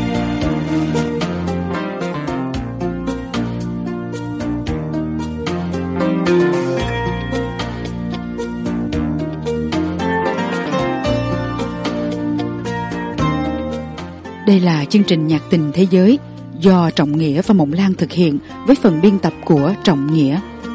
Đây là chương trình Nhạc tình thế giới do Trọng Nghĩa và Mộng Lan thực hiện với phần biên tập của Trọng Nghĩa.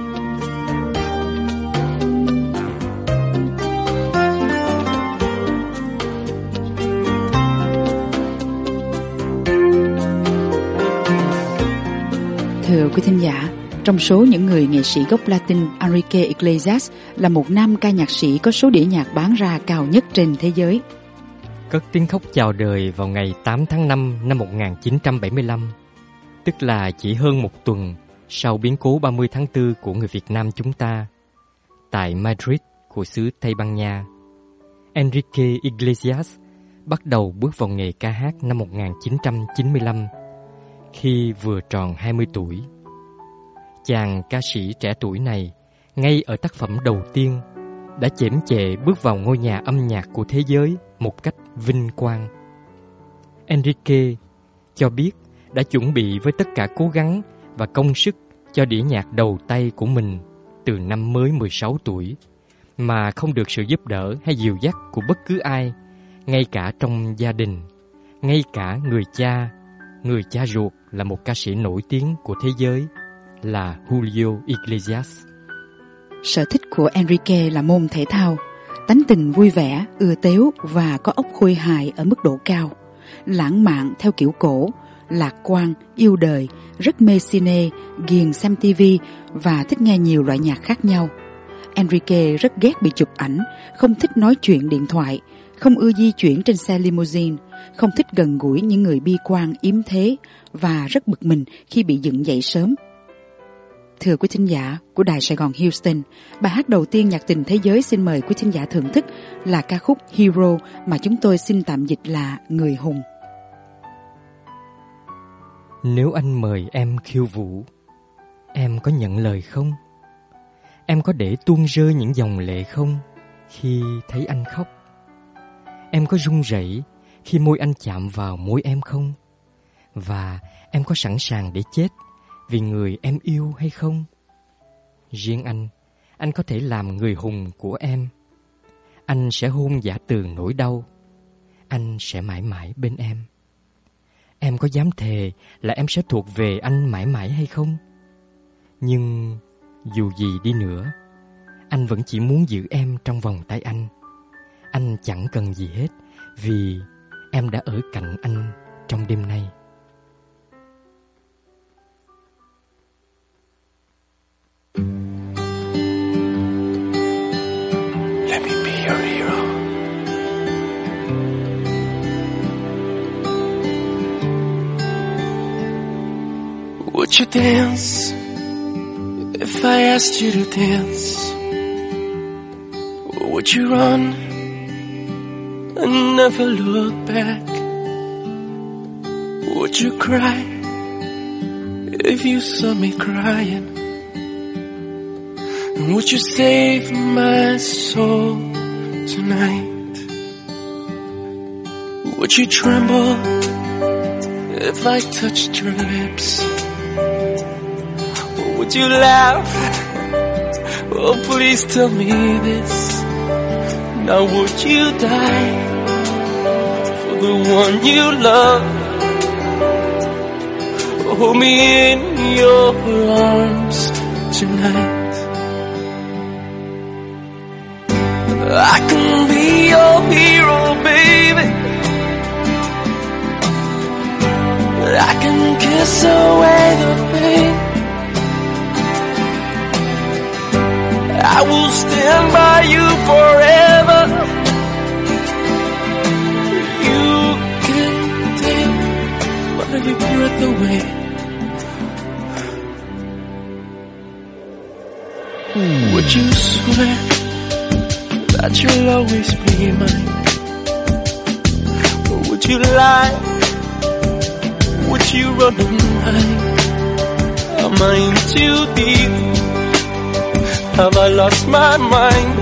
Thưa quý thính giả, trong số những người nghệ sĩ gốc Latin, Enrique Iglesias là một nam ca nhạc sĩ có số đĩa nhạc bán ra cao nhất trên thế giới. Cất tiếng khóc chào đời vào ngày 8 tháng 5 năm 1975, tức là chỉ hơn một tuần sau biến cố 30 tháng 4 của người Việt Nam chúng ta, tại Madrid của xứ Tây Ban Nha. Enrique Iglesias bắt đầu bước vào nghề ca hát năm 1995, khi vừa tròn 20 tuổi. Chàng ca sĩ trẻ tuổi này, ngay ở tác phẩm đầu tiên, đã chễm chệ bước vào ngôi nhà âm nhạc của thế giới một cách vinh quang. Enrique cho biết đã chuẩn bị với tất cả cố gắng và công sức cho đĩa nhạc đầu tay của mình từ năm mới 16 tuổi, mà không được sự giúp đỡ hay dìu dắt của bất cứ ai, ngay cả trong gia đình, ngay cả người cha ruột là một ca sĩ nổi tiếng của thế giới là Julio Iglesias. Sở thích của Enrique là môn thể thao, tánh tình vui vẻ, ưa tếu và có óc khôi hài ở mức độ cao, lãng mạn theo kiểu cổ, lạc quan, yêu đời, rất mê cine, ghiền xem TV và thích nghe nhiều loại nhạc khác nhau. Enrique rất ghét bị chụp ảnh, không thích nói chuyện điện thoại, không ưa di chuyển trên xe limousine, không thích gần gũi những người bi quan yếm thế và rất bực mình khi bị dựng dậy sớm. Thưa quý thính giả của Đài Sài Gòn Houston, bài hát đầu tiên Nhạc tình thế giới xin mời quý thính giả thưởng thức là ca khúc Hero mà chúng tôi xin tạm dịch là Người hùng. Nếu anh mời em khiêu vũ, em có nhận lời không? Em có để tuôn rơi những dòng lệ không khi thấy anh khóc? Em có run rẩy khi môi anh chạm vào môi em không? Và em có sẵn sàng để chết vì người em yêu hay không? Riêng anh có thể làm người hùng của em. Anh sẽ hôn giả từ nỗi đau. Anh sẽ mãi mãi bên em. Em có dám thề là em sẽ thuộc về anh mãi mãi hay không? Nhưng dù gì đi nữa, anh vẫn chỉ muốn giữ em trong vòng tay anh. Anh chẳng cần gì hết vì em đã ở cạnh anh trong đêm nay. Let me be your hero. Would you dance if I asked you to dance? Or would you run and never look back? Would you cry if you saw me crying? And would you save my soul tonight? Would you tremble if I touched your lips? Or would you laugh? Oh, please tell me this. Now would you die for the one you love? Hold me in your arms tonight. I can be your hero, baby. I can kiss away the pain. I will stand by you forever. You can take my breath away. Would you swear that you'll always be mine? Or would you lie? Would you run and hide? Am I in too deep? Have I lost my mind?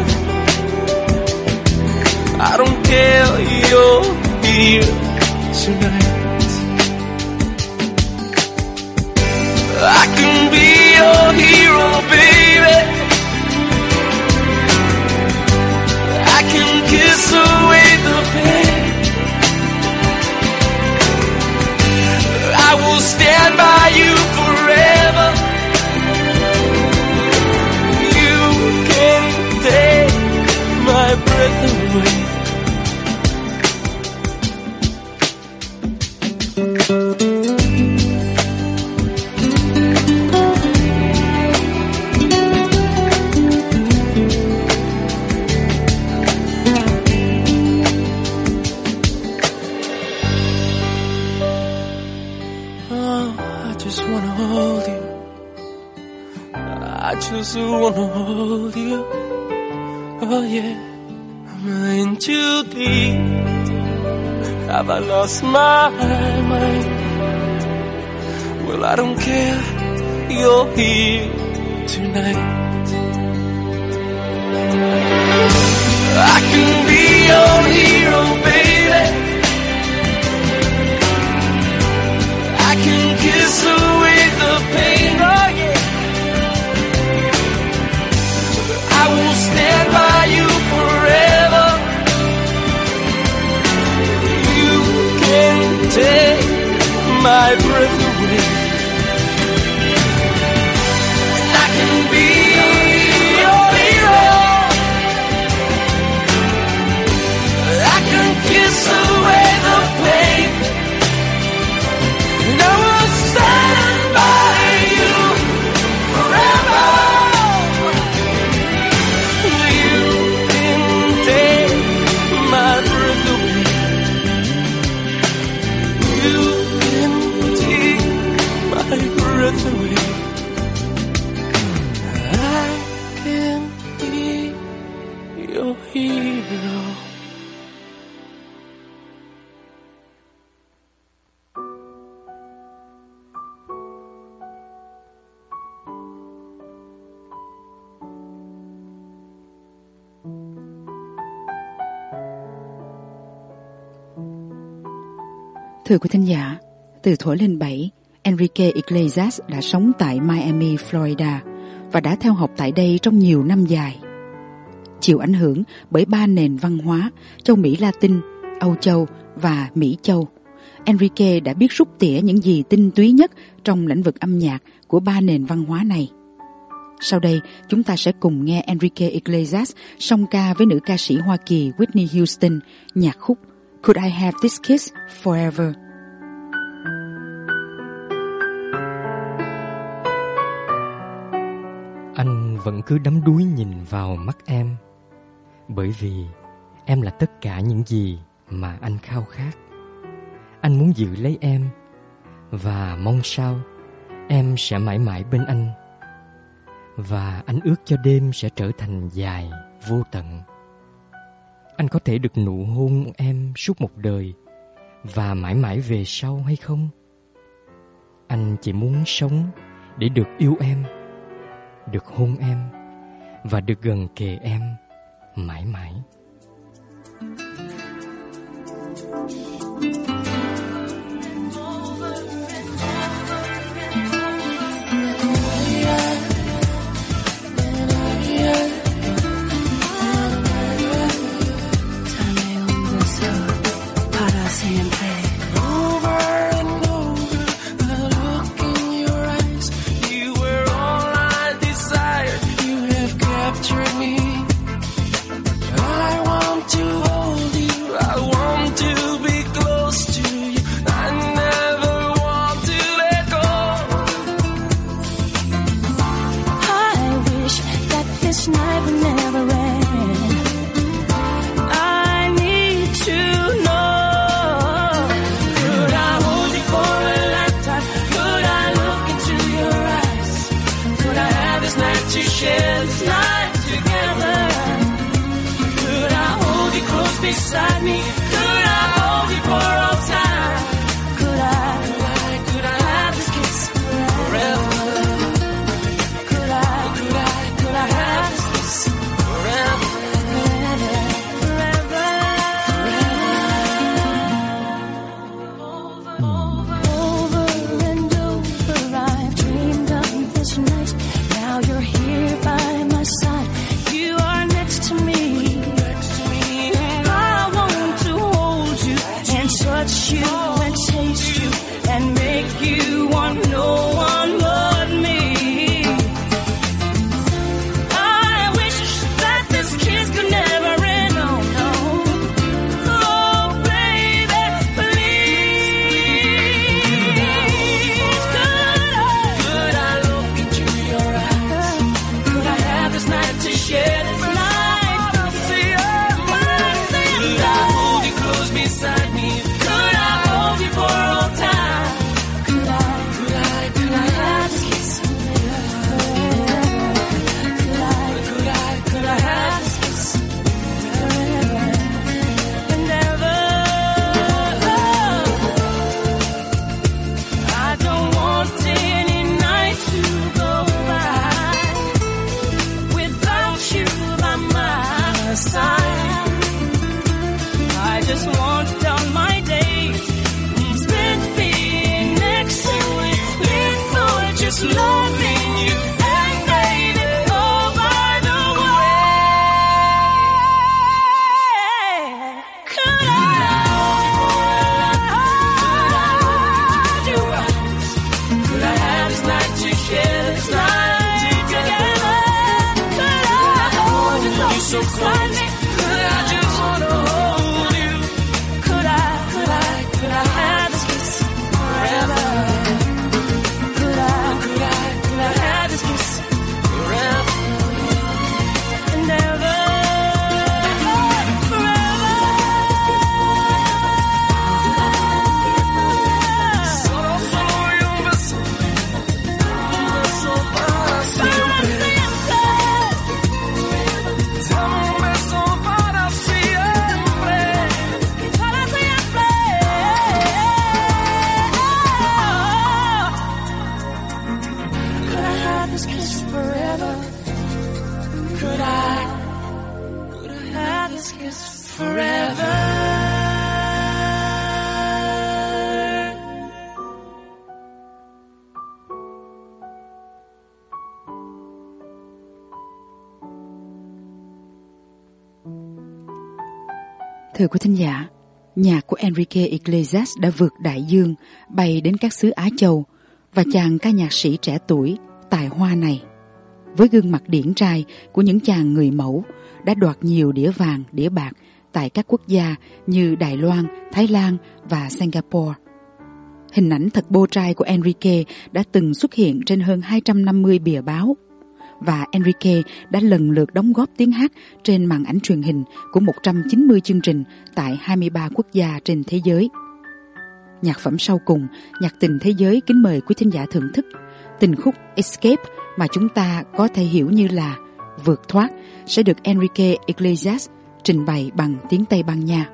I don't care, you're here tonight. my breath away. Just wanna hold you. Oh yeah, I'm in too deep. Have I lost my mind? Well, I don't care. You're here tonight. I can be your hero, baby. I can kiss away the pain. Oh yeah. I will stand by you forever. You can take my breath away, and I can be your hero. I can kiss away the pain, and I will stand by you forever. Breath away. I can be your hero. Thưa quý thính giả, từ thuở lên 7, Enrique Iglesias đã sống tại Miami, Florida và đã theo học tại đây trong nhiều năm dài. Chịu ảnh hưởng bởi 3 nền văn hóa, châu Mỹ Latin, Âu Châu và Mỹ Châu, Enrique đã biết rút tỉa những gì tinh túy nhất trong lĩnh vực âm nhạc của 3 nền văn hóa này. Sau đây, chúng ta sẽ cùng nghe Enrique Iglesias song ca với nữ ca sĩ Hoa Kỳ Whitney Houston nhạc khúc Could I Have This Kiss Forever? Anh vẫn cứ đắm đuối nhìn vào mắt em, bởi vì em là tất cả những gì mà anh khao khát. Anh muốn giữ lấy em và mong sao em sẽ mãi mãi bên anh. Và anh ước cho đêm sẽ trở thành dài, vô tận. Anh có thể được nụ hôn em suốt một đời và mãi mãi về sau hay không? Anh chỉ muốn sống để được yêu em, được hôn em và được gần kề em mãi mãi. Beside me, could I hold you for all time? Could I have this kiss forever? Could I have this kiss forever? Over and over, I've dreamed of this night. Now you're here by my side. You are next to me. ask is forever. Thưa quý thính giả, nhạc của Enrique Iglesias đã vượt đại dương, bay đến các xứ Á Châu, và chàng ca nhạc sĩ trẻ tuổi, tài hoa này, với gương mặt điển trai của những chàng người mẫu, đã đoạt nhiều đĩa vàng, đĩa bạc tại các quốc gia như Đài Loan, Thái Lan và Singapore. Hình ảnh thật bô trai của Enrique đã từng xuất hiện trên hơn 250 bìa báo, và Enrique đã lần lượt đóng góp tiếng hát trên màn ảnh truyền hình của 190 chương trình tại 23 quốc gia trên thế giới. Nhạc phẩm sau cùng, nhạc tình thế giới, kính mời quý thính giả thưởng thức tình khúc Escape, mà chúng ta có thể hiểu như là vượt thoát, sẽ được Enrique Iglesias trình bày bằng tiếng Tây Ban Nha.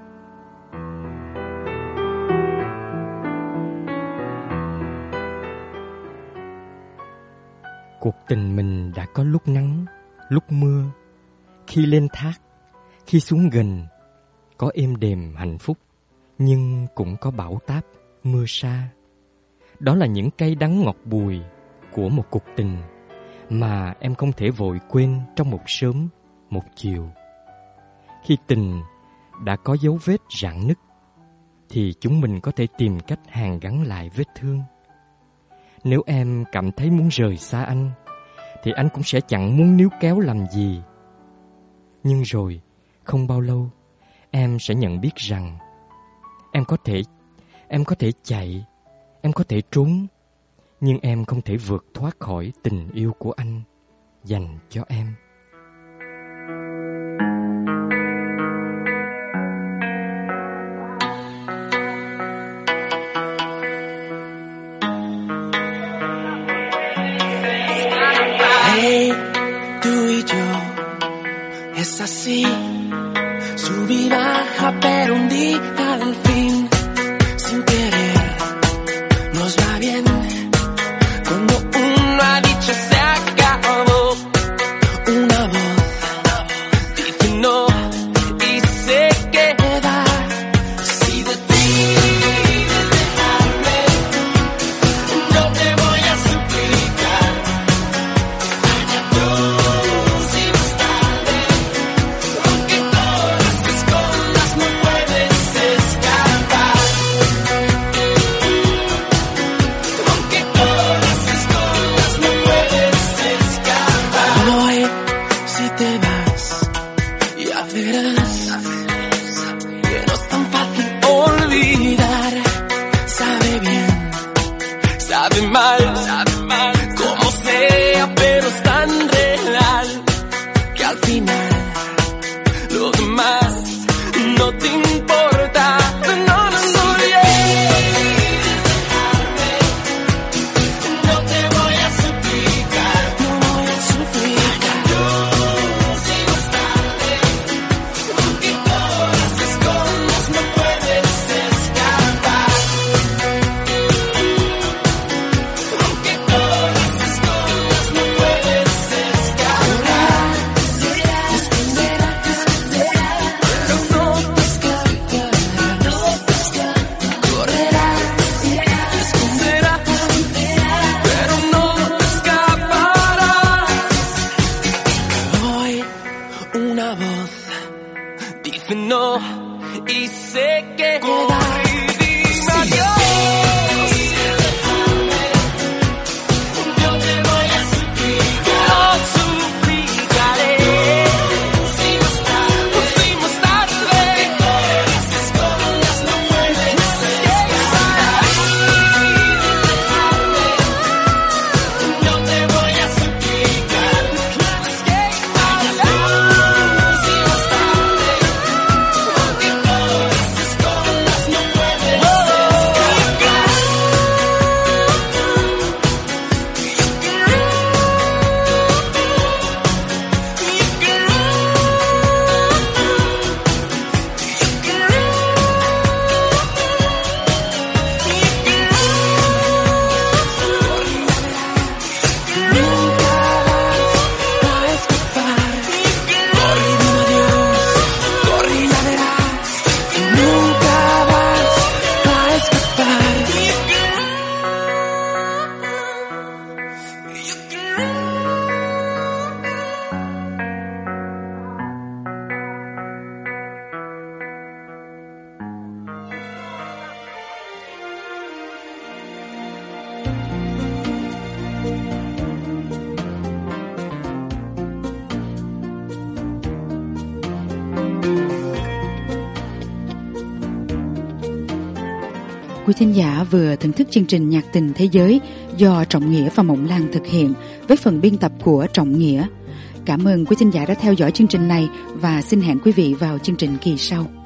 Cuộc tình mình đã có lúc nắng, lúc mưa, khi lên thác, khi xuống gần, có êm đềm hạnh phúc, nhưng cũng có bão táp, mưa sa. Đó là những cay đắng ngọt bùi của một cuộc tình mà em không thể vội quên trong một sớm, một chiều. Khi tình đã có dấu vết rạn nứt, thì chúng mình có thể tìm cách hàn gắn lại vết thương. Nếu em cảm thấy muốn rời xa anh, thì anh cũng sẽ chẳng muốn níu kéo làm gì. Nhưng rồi, không bao lâu, em sẽ nhận biết rằng em có thể chạy, em có thể trốn, nhưng em không thể vượt thoát khỏi tình yêu của anh dành cho em. Hey, tú y yo, es así, sub y baja, pero un día al fin, sin querer, nos va bien, cuando uno ha dicho se acabó, una voz dice no y se queda, si de ti quieres dejarme, no te voy a suplicar. Sabe mal, como sea, pero es tan real que al final lo demás no te importa. No, no te voy a suplicar, Yo sigo tarde, aunque todas te escondas, no puedes escapar. Una voz dice no y sé que dime adiós. Yo te voy a suplicar, suplicaré. Si más tarde, te escondas, no puedes escapar. Yo te voy a suplicar, si más tarde, aunque todas te escondas, no puedes. quý thính giả vừa thưởng thức chương trình Nhạc tình thế giới do Trọng Nghĩa và Mộng Lan thực hiện với phần biên tập của Trọng Nghĩa. Cảm ơn quý thính giả đã theo dõi chương trình này và xin hẹn quý vị vào chương trình kỳ sau.